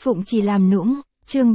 Phụng chỉ làm nũng, chương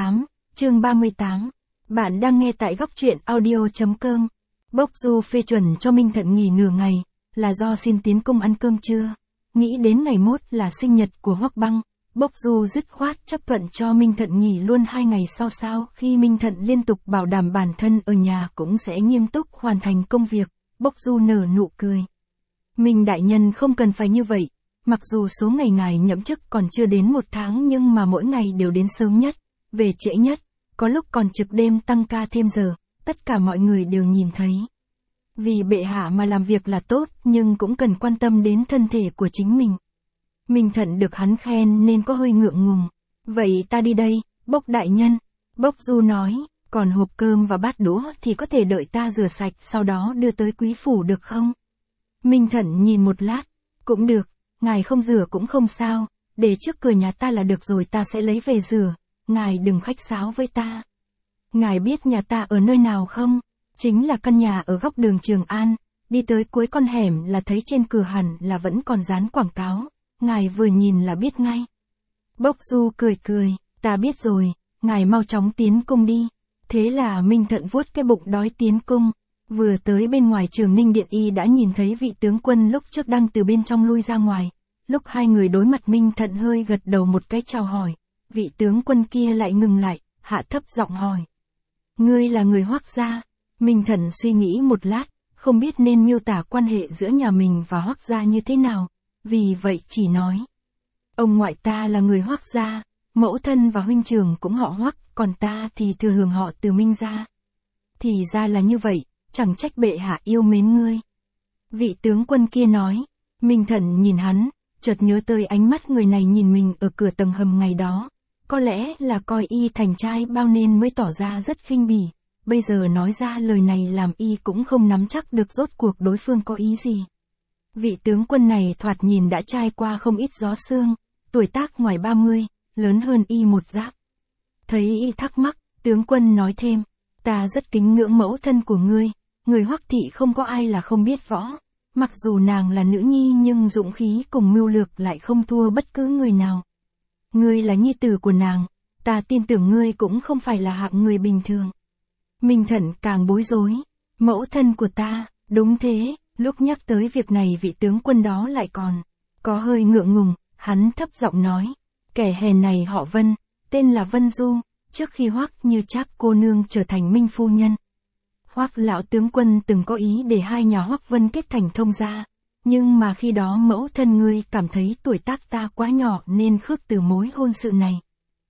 38. Bạn đang nghe tại góc truyện audio.com. Bốc Du phê chuẩn cho Minh Thận nghỉ nửa ngày, là do xin tiến cung ăn cơm trưa. Nghĩ đến ngày mốt là sinh nhật của Hoắc Băng, Bốc Du dứt khoát chấp thuận cho Minh Thận nghỉ luôn 2 ngày sau khi Minh Thận liên tục bảo đảm bản thân ở nhà cũng sẽ nghiêm túc hoàn thành công việc, Bốc Du nở nụ cười. Minh đại nhân không cần phải như vậy, mặc dù số ngày ngài nhậm chức còn chưa đến 1 tháng nhưng mà mỗi ngày đều đến sớm nhất, về trễ nhất, có lúc còn trực đêm tăng ca thêm giờ, tất cả mọi người đều nhìn thấy. Vì bệ hạ mà làm việc là tốt nhưng cũng cần quan tâm đến thân thể của chính mình. Minh Thận được hắn khen nên có hơi ngượng ngùng. Vậy ta đi đây, Bốc đại nhân. Bốc Du nói, còn hộp cơm và bát đũa thì có thể đợi ta rửa sạch sau đó đưa tới quý phủ được không? Minh Thận nhìn một lát, cũng được, ngài không rửa cũng không sao, để trước cửa nhà ta là được rồi, ta sẽ lấy về rửa, ngài đừng khách sáo với ta. Ngài biết nhà ta ở nơi nào không? Chính là căn nhà ở góc đường Trường An, đi tới cuối con hẻm là thấy trên cửa hẳn là vẫn còn dán quảng cáo, ngài vừa nhìn là biết ngay. Bốc Du cười, ta biết rồi, ngài mau chóng tiến cung đi. Thế là Minh Thận vuốt cái bụng đói tiến cung, vừa tới bên ngoài Trường Ninh Điện y đã nhìn thấy vị tướng quân lúc trước đang từ bên trong lui ra ngoài. Lúc hai người đối mặt Minh Thận hơi gật đầu một cái chào hỏi, vị tướng quân kia lại ngừng lại, hạ thấp giọng hỏi. Ngươi là người Hoắc gia? Minh Thận suy nghĩ một lát, không biết nên miêu tả quan hệ giữa nhà mình và Hoắc gia như thế nào, vì vậy chỉ nói. Ông ngoại ta là người Hoắc gia, mẫu thân và huynh trưởng cũng họ Hoắc, còn ta thì thừa hưởng họ từ Minh gia. Thì ra là như vậy, chẳng trách bệ hạ yêu mến ngươi. Vị tướng quân kia nói. Minh Thận nhìn hắn, chợt nhớ tới ánh mắt người này nhìn mình ở cửa tầng hầm ngày đó. Có lẽ là coi y thành trai bao nên mới tỏ ra rất khinh bỉ. Bây giờ nói ra lời này làm y cũng không nắm chắc được rốt cuộc đối phương có ý gì. Vị tướng quân này thoạt nhìn đã trải qua không ít gió sương, tuổi tác ngoài 30, lớn hơn y một giáp. Thấy y thắc mắc, tướng quân nói thêm, ta rất kính ngưỡng mẫu thân của ngươi, người Hoắc thị không có ai là không biết võ. Mặc dù nàng là nữ nhi nhưng dũng khí cùng mưu lược lại không thua bất cứ người nào. Ngươi là nhi tử của nàng, ta tin tưởng ngươi cũng không phải là hạng người bình thường. Minh Thận càng bối rối, mẫu thân của ta, đúng thế, lúc nhắc tới việc này vị tướng quân đó lại còn có hơi ngượng ngùng, hắn thấp giọng nói, kẻ hèn này họ Vân, tên là Vân Du, trước khi Hoắc Như Trác cô nương trở thành Minh phu nhân. Hoắc lão tướng quân từng có ý để hai nhà Hoắc Vân kết thành thông gia, nhưng mà khi đó mẫu thân ngươi cảm thấy tuổi tác ta quá nhỏ nên khước từ mối hôn sự này.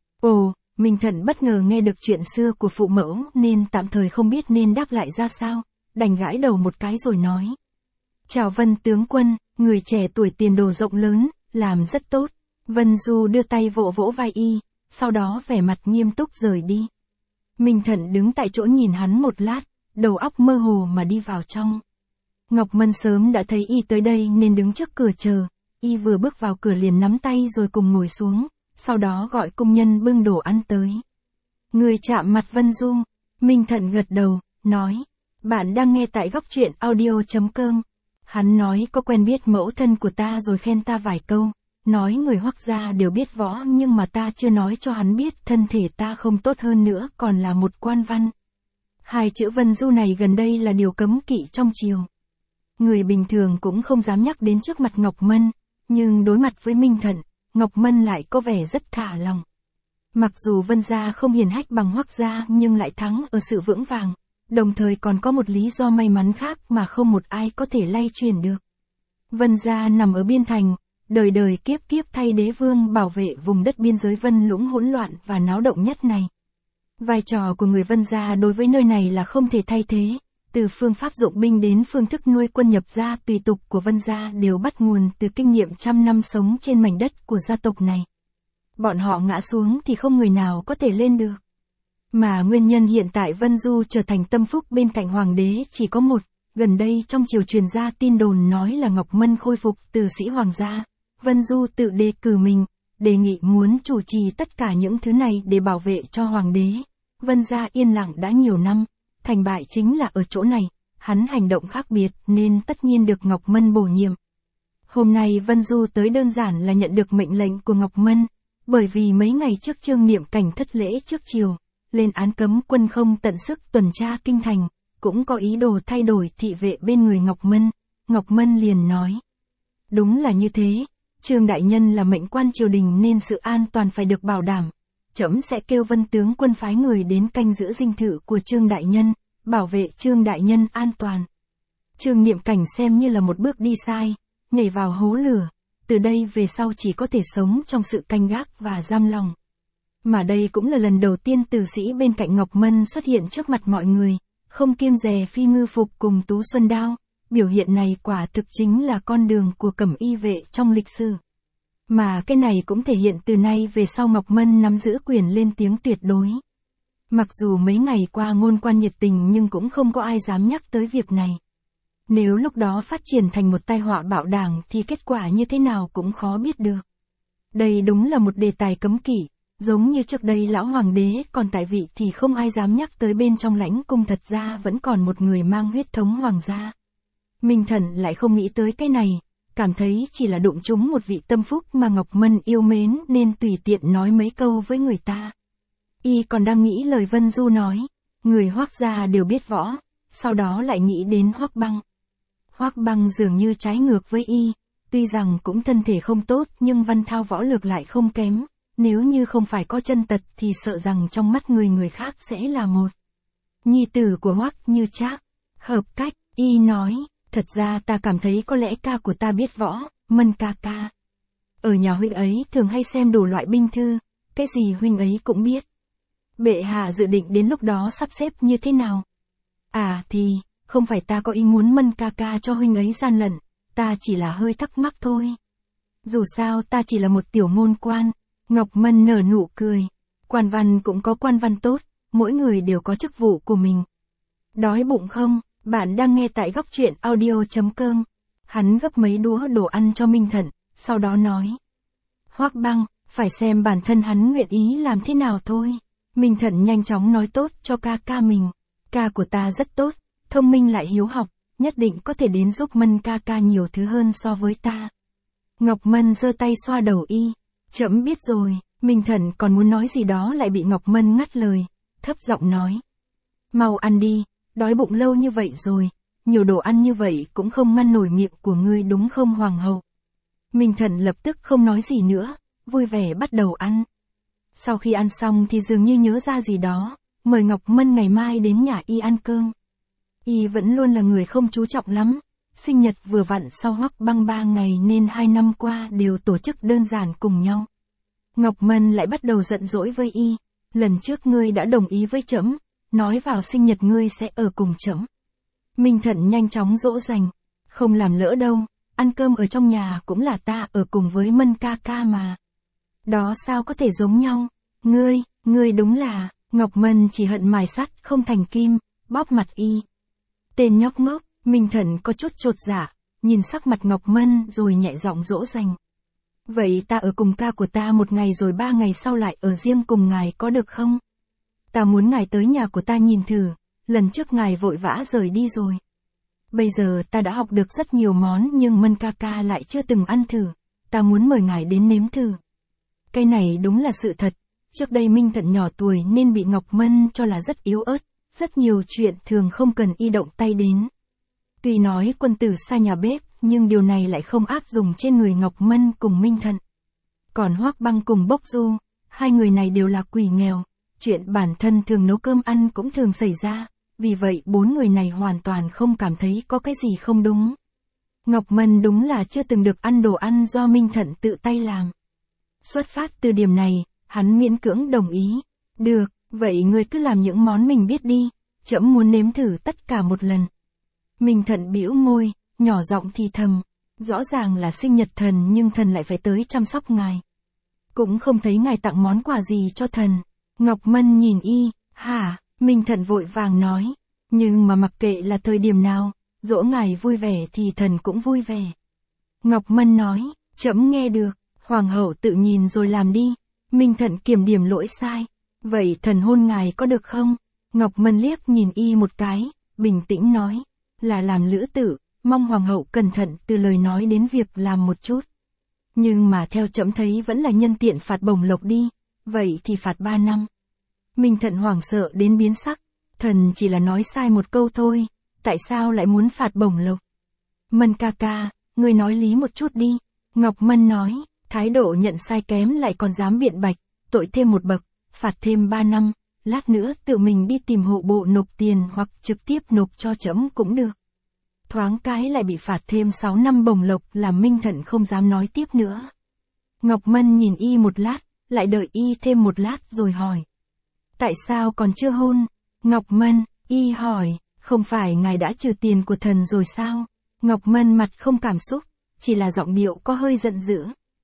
Ồ, Minh Thận bất ngờ nghe được chuyện xưa của phụ mẫu nên tạm thời không biết nên đáp lại ra sao, đành gãi đầu một cái rồi nói. Chào Vân tướng quân, người trẻ tuổi tiền đồ rộng lớn, làm rất tốt. Vân Du đưa tay vỗ vỗ vai y, sau đó vẻ mặt nghiêm túc rời đi. Minh Thận đứng tại chỗ nhìn hắn một lát, đầu óc mơ hồ mà đi vào trong. Ngọc Mân sớm đã thấy y tới đây nên đứng trước cửa chờ, y vừa bước vào cửa liền nắm tay rồi cùng ngồi xuống, sau đó gọi công nhân bưng đồ ăn tới. Người chạm mặt Vân Du, Minh Thận gật đầu, nói, bạn đang nghe tại góc truyện audio.com. Hắn nói có quen biết mẫu thân của ta rồi khen ta vài câu, nói người Hoắc gia đều biết võ nhưng mà ta chưa nói cho hắn biết thân thể ta không tốt hơn nữa còn là một quan văn. 2 chữ Vân Du này gần đây là điều cấm kỵ trong triều. Người bình thường cũng không dám nhắc đến trước mặt Ngọc Mân, nhưng đối mặt với Minh Thận, Ngọc Mân lại có vẻ rất thả lòng. Mặc dù Vân gia không hiển hách bằng Hoắc gia nhưng lại thắng ở sự vững vàng, đồng thời còn có một lý do may mắn khác mà không một ai có thể lay chuyển được. Vân gia nằm ở biên thành, đời đời kiếp kiếp thay đế vương bảo vệ vùng đất biên giới Vân Lũng hỗn loạn và náo động nhất này. Vai trò của người Vân gia đối với nơi này là không thể thay thế, từ phương pháp dụng binh đến phương thức nuôi quân nhập gia tùy tục của Vân gia đều bắt nguồn từ kinh nghiệm trăm năm sống trên mảnh đất của gia tộc này. Bọn họ ngã xuống thì không người nào có thể lên được. Mà nguyên nhân hiện tại Vân Du trở thành tâm phúc bên cạnh hoàng đế chỉ có một, gần đây trong triều truyền ra tin đồn nói là Ngọc Mân khôi phục từ sĩ hoàng gia, Vân Du tự đề cử mình, đề nghị muốn chủ trì tất cả những thứ này để bảo vệ cho hoàng đế. Vân gia yên lặng đã nhiều năm, thành bại chính là ở chỗ này, hắn hành động khác biệt nên tất nhiên được Ngọc Mân bổ nhiệm. Hôm nay Vân Du tới đơn giản là nhận được mệnh lệnh của Ngọc Mân, Bởi vì mấy ngày trước Trương Niệm Cảnh thất lễ trước chiều, lên án cấm quân không tận sức tuần tra kinh thành, cũng có ý đồ thay đổi thị vệ bên người Ngọc Mân. Ngọc Mân liền nói. Đúng là như thế, Trương đại nhân là mệnh quan triều đình nên sự an toàn phải được bảo đảm. Trẫm sẽ kêu Vân tướng quân phái người đến canh giữ dinh thự của Trương đại nhân, bảo vệ Trương đại nhân an toàn. Trương Niệm Cảnh xem như là một bước đi sai, nhảy vào hố lửa, từ đây về sau chỉ có thể sống trong sự canh gác và giam lòng. Mà đây cũng là lần đầu tiên tử sĩ bên cạnh Ngọc Mân xuất hiện trước mặt mọi người, không kiêng dè phi ngư phục cùng tú xuân đao, biểu hiện này quả thực chính là con đường của cẩm y vệ trong lịch sử. Mà cái này cũng thể hiện từ nay về sau Ngọc Mân nắm giữ quyền lên tiếng tuyệt đối. Mặc dù mấy ngày qua ngôn quan nhiệt tình nhưng cũng không có ai dám nhắc tới việc này. Nếu lúc đó phát triển thành một tai họa bạo đảng thì kết quả như thế nào cũng khó biết được. Đây đúng là một đề tài cấm kỵ, giống như trước đây lão hoàng đế còn tại vị thì không ai dám nhắc tới bên trong lãnh cung thật ra vẫn còn một người mang huyết thống hoàng gia. Minh Thần lại không nghĩ tới cái này, cảm thấy chỉ là đụng trúng một vị tâm phúc mà Ngọc Mân yêu mến nên tùy tiện nói mấy câu với người ta. Y còn đang nghĩ lời Vân Du nói, người Hoắc gia đều biết võ, sau đó lại nghĩ đến Hoắc Băng. Hoắc Băng dường như trái ngược với Y, tuy rằng cũng thân thể không tốt nhưng văn thao võ lược lại không kém, nếu như không phải có chân tật thì sợ rằng trong mắt người khác sẽ là một nhi tử của Hoắc Như Trác. Hợp cách, Y nói, thật ra ta cảm thấy có lẽ ca của ta biết võ, Mân ca ca. Ở nhà huynh ấy thường hay xem đủ loại binh thư, cái gì huynh ấy cũng biết. Bệ hạ dự định đến lúc đó sắp xếp như thế nào? À thì, không phải ta có ý muốn Mân ca ca cho huynh ấy gian lận, ta chỉ là hơi thắc mắc thôi. Dù sao ta chỉ là một tiểu môn quan. Ngọc Mân nở nụ cười. Quan văn cũng có quan văn tốt, mỗi người đều có chức vụ của mình. Đói bụng không? Bạn đang nghe tại góc truyện audio.com. Hắn gấp mấy đũa đồ ăn cho Minh Thận, sau đó nói. Hoắc Băng, phải xem bản thân hắn nguyện ý làm thế nào thôi. Minh Thận nhanh chóng nói tốt cho ca mình. Ca của ta rất tốt, thông minh lại hiếu học, nhất định có thể đến giúp Mân ca nhiều thứ hơn so với ta. Ngọc Mân giơ tay xoa đầu Y. Trẫm biết rồi. Minh Thần còn muốn nói gì đó lại bị Ngọc Mân ngắt lời, thấp giọng nói. Mau ăn đi, đói bụng lâu như vậy rồi, nhiều đồ ăn như vậy cũng không ngăn nổi miệng của ngươi đúng không hoàng hậu. Minh Thần lập tức không nói gì nữa, vui vẻ bắt đầu ăn. Sau khi ăn xong thì dường như nhớ ra gì đó, mời Ngọc Mân ngày mai đến nhà Y ăn cơm. Y vẫn luôn là người không chú trọng lắm. Sinh nhật vừa vặn sau Hoắc Băng 3 ngày nên 2 năm qua đều tổ chức đơn giản cùng nhau. Ngọc Mân lại bắt đầu giận dỗi với Y. Lần trước ngươi đã đồng ý với trẫm, nói vào sinh nhật ngươi sẽ ở cùng trẫm. Minh Thận nhanh chóng dỗ dành. Không làm lỡ đâu, ăn cơm ở trong nhà cũng là ta ở cùng với Mân ca mà. Đó sao có thể giống nhau? Ngươi đúng là, Ngọc Mân chỉ hận mài sắt không thành kim, bóp mặt Y. Tên nhóc ngốc. Minh Thần có chút chột dạ, nhìn sắc mặt Ngọc Mân rồi nhẹ giọng dỗ dành. Vậy ta ở cùng ca của ta 1 ngày rồi 3 ngày sau lại ở riêng cùng ngài có được không? Ta muốn ngài tới nhà của ta nhìn thử, lần trước ngài vội vã rời đi rồi. Bây giờ ta đã học được rất nhiều món nhưng Mân ca lại chưa từng ăn thử, ta muốn mời ngài đến nếm thử. Cái này đúng là sự thật, trước đây Minh Thần nhỏ tuổi nên bị Ngọc Mân cho là rất yếu ớt, rất nhiều chuyện thường không cần Y động tay đến. Tuy nói quân tử xa nhà bếp, nhưng điều này lại không áp dụng trên người Ngọc Mân cùng Minh Thận. Còn Hoắc Băng cùng Bốc Du, hai người này đều là quỷ nghèo, chuyện bản thân thường nấu cơm ăn cũng thường xảy ra, vì vậy 4 người này hoàn toàn không cảm thấy có cái gì không đúng. Ngọc Mân đúng là chưa từng được ăn đồ ăn do Minh Thận tự tay làm. Xuất phát từ điểm này, hắn miễn cưỡng đồng ý. Được, vậy ngươi cứ làm những món mình biết đi, trẫm muốn nếm thử tất cả một lần. Minh Thận bĩu môi, nhỏ giọng thì thầm, rõ ràng là sinh nhật thần nhưng thần lại phải tới chăm sóc ngài. Cũng không thấy ngài tặng món quà gì cho thần. Ngọc Mân nhìn Y, hả? Minh Thận vội vàng nói, nhưng mà mặc kệ là thời điểm nào, dỗ ngài vui vẻ thì thần cũng vui vẻ. Ngọc Mân nói, trẫm nghe được, hoàng hậu tự nhìn rồi làm đi. Minh Thận kiểm điểm lỗi sai, vậy thần hôn ngài có được không? Ngọc Mân liếc nhìn Y một cái, bình tĩnh nói, là làm lữ tử, mong hoàng hậu cẩn thận từ lời nói đến việc làm một chút. Nhưng mà theo trẫm thấy vẫn là nhân tiện phạt bổng lộc đi, vậy thì phạt 3 năm. Minh Thận hoảng sợ đến biến sắc, thần chỉ là nói sai một câu thôi, tại sao lại muốn phạt bổng lộc? Mân ca ca, ngươi nói lý một chút đi. Ngọc Mân nói, thái độ nhận sai kém lại còn dám biện bạch, tội thêm một bậc, phạt thêm 3 năm, lát nữa tự mình đi tìm hộ bộ nộp tiền hoặc trực tiếp nộp cho trẫm cũng được. Thoáng cái lại bị phạt thêm 6 năm bổng lộc làm Minh Thận không dám nói tiếp nữa. Ngọc Mân nhìn y một lát, lại đợi y thêm một lát rồi hỏi. Tại sao còn chưa hôn? Ngọc Mân, y hỏi, không phải ngài đã trừ tiền của thần rồi sao? Ngọc Mân mặt không cảm xúc, chỉ là giọng điệu có hơi giận dữ.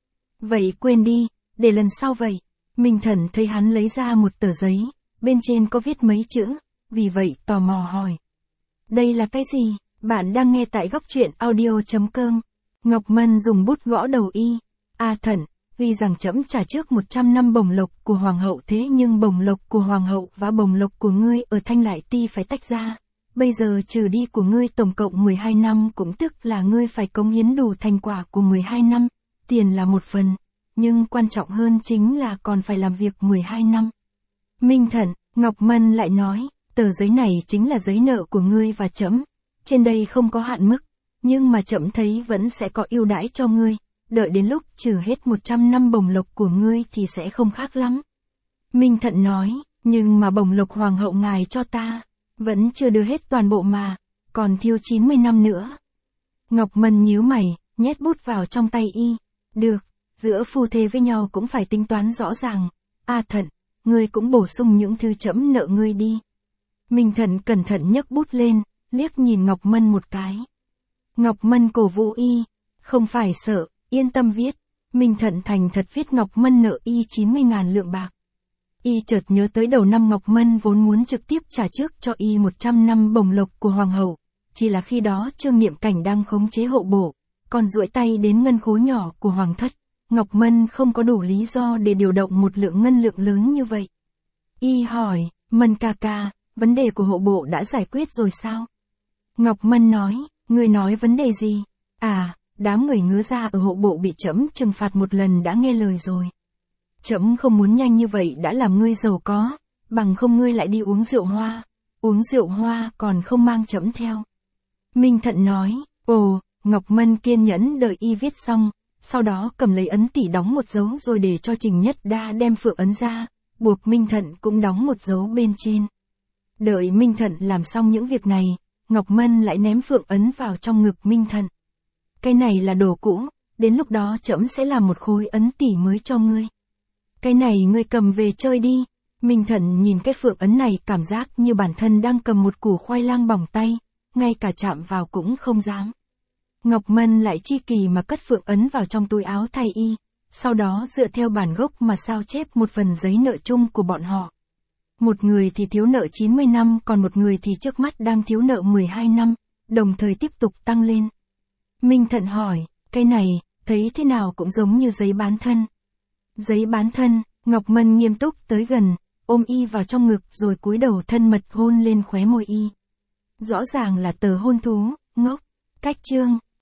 Vậy quên đi, để lần sau vậy. Minh Thận thấy hắn lấy ra một tờ giấy, bên trên có viết mấy chữ, vì vậy tò mò hỏi. Đây là cái gì? Bạn đang nghe tại góc truyện audio.com. Ngọc Mân dùng bút gõ đầu y. Thận, vì rằng trẫm trả trước 100 năm bổng lộc của hoàng hậu, thế nhưng bổng lộc của hoàng hậu và bổng lộc của ngươi ở Thanh Lại Ti phải tách ra. Bây giờ trừ đi của ngươi tổng cộng 12 năm, cũng tức là ngươi phải cống hiến đủ thành quả của 12 năm. Tiền là một phần, nhưng quan trọng hơn chính là còn phải làm việc 12 năm. Minh Thận, Ngọc Mân lại nói, tờ giấy này chính là giấy nợ của ngươi và trẫm. Trên đây không có hạn mức, nhưng mà trẫm thấy vẫn sẽ có ưu đãi cho ngươi. Đợi đến lúc trừ hết 100 năm bổng lộc của ngươi thì sẽ không khác lắm. Minh Thận nói, nhưng mà bổng lộc hoàng hậu ngài cho ta, vẫn chưa đưa hết toàn bộ mà, còn thiếu 90 năm nữa. Ngọc Mân nhíu mày, nhét bút vào trong tay y. Được, giữa phu thê với nhau cũng phải tính toán rõ ràng. Thận, ngươi cũng bổ sung những thứ trẫm nợ ngươi đi. Minh Thận cẩn thận nhấc bút lên, liếc nhìn Ngọc Mân một cái. Ngọc Mân cổ vũ y, không phải sợ, yên tâm viết. Minh Thận thành thật viết Ngọc Mân nợ y 90.000 lượng bạc. Y chợt nhớ tới đầu năm Ngọc Mân vốn muốn trực tiếp trả trước cho y 100 năm bổng lộc của hoàng hậu, chỉ là khi đó Trương Niệm Cảnh đang khống chế hộ bộ, còn duỗi tay đến ngân khố nhỏ của hoàng thất. Ngọc Mân không có đủ lý do để điều động một lượng ngân lượng lớn như vậy. Y hỏi, Mân ca ca, vấn đề của hộ bộ đã giải quyết rồi sao? Ngọc Mân nói, ngươi nói vấn đề gì? Đám người ngứa ra ở hộ bộ bị trẫm trừng phạt một lần đã nghe lời rồi. Trẫm không muốn nhanh như vậy đã làm ngươi giàu có, bằng không ngươi lại đi uống rượu hoa còn không mang trẫm theo. Minh Thận nói, Ngọc Mân kiên nhẫn đợi y viết xong, sau đó cầm lấy ấn tỉ đóng một dấu rồi để cho Trình Nhất Đa đem phượng ấn ra, buộc Minh Thận cũng đóng một dấu bên trên. Đợi Minh Thận làm xong những việc này, Ngọc Mân lại ném phượng ấn vào trong ngực Minh Thận. Cái này là đồ cũ, đến lúc đó trẫm sẽ làm một khối ấn tỉ mới cho ngươi. Cái này ngươi cầm về chơi đi. Minh Thận nhìn cái phượng ấn này cảm giác như bản thân đang cầm một củ khoai lang bỏng tay, ngay cả chạm vào cũng không dám. Ngọc Mân lại chi kỳ mà cất phượng ấn vào trong túi áo thay y, sau đó dựa theo bản gốc mà sao chép một phần giấy nợ chung của bọn họ. Một người thì thiếu nợ 90 năm, còn một người thì trước mắt đang thiếu nợ 12 năm, đồng thời tiếp tục tăng lên. Minh Thận hỏi, cái này, thấy thế nào cũng giống như giấy bán thân. Giấy bán thân, Ngọc Mân nghiêm túc tới gần, ôm y vào trong ngực rồi cúi đầu thân mật hôn lên khóe môi y. Rõ ràng là tờ hôn thú, ngốc. Cách chương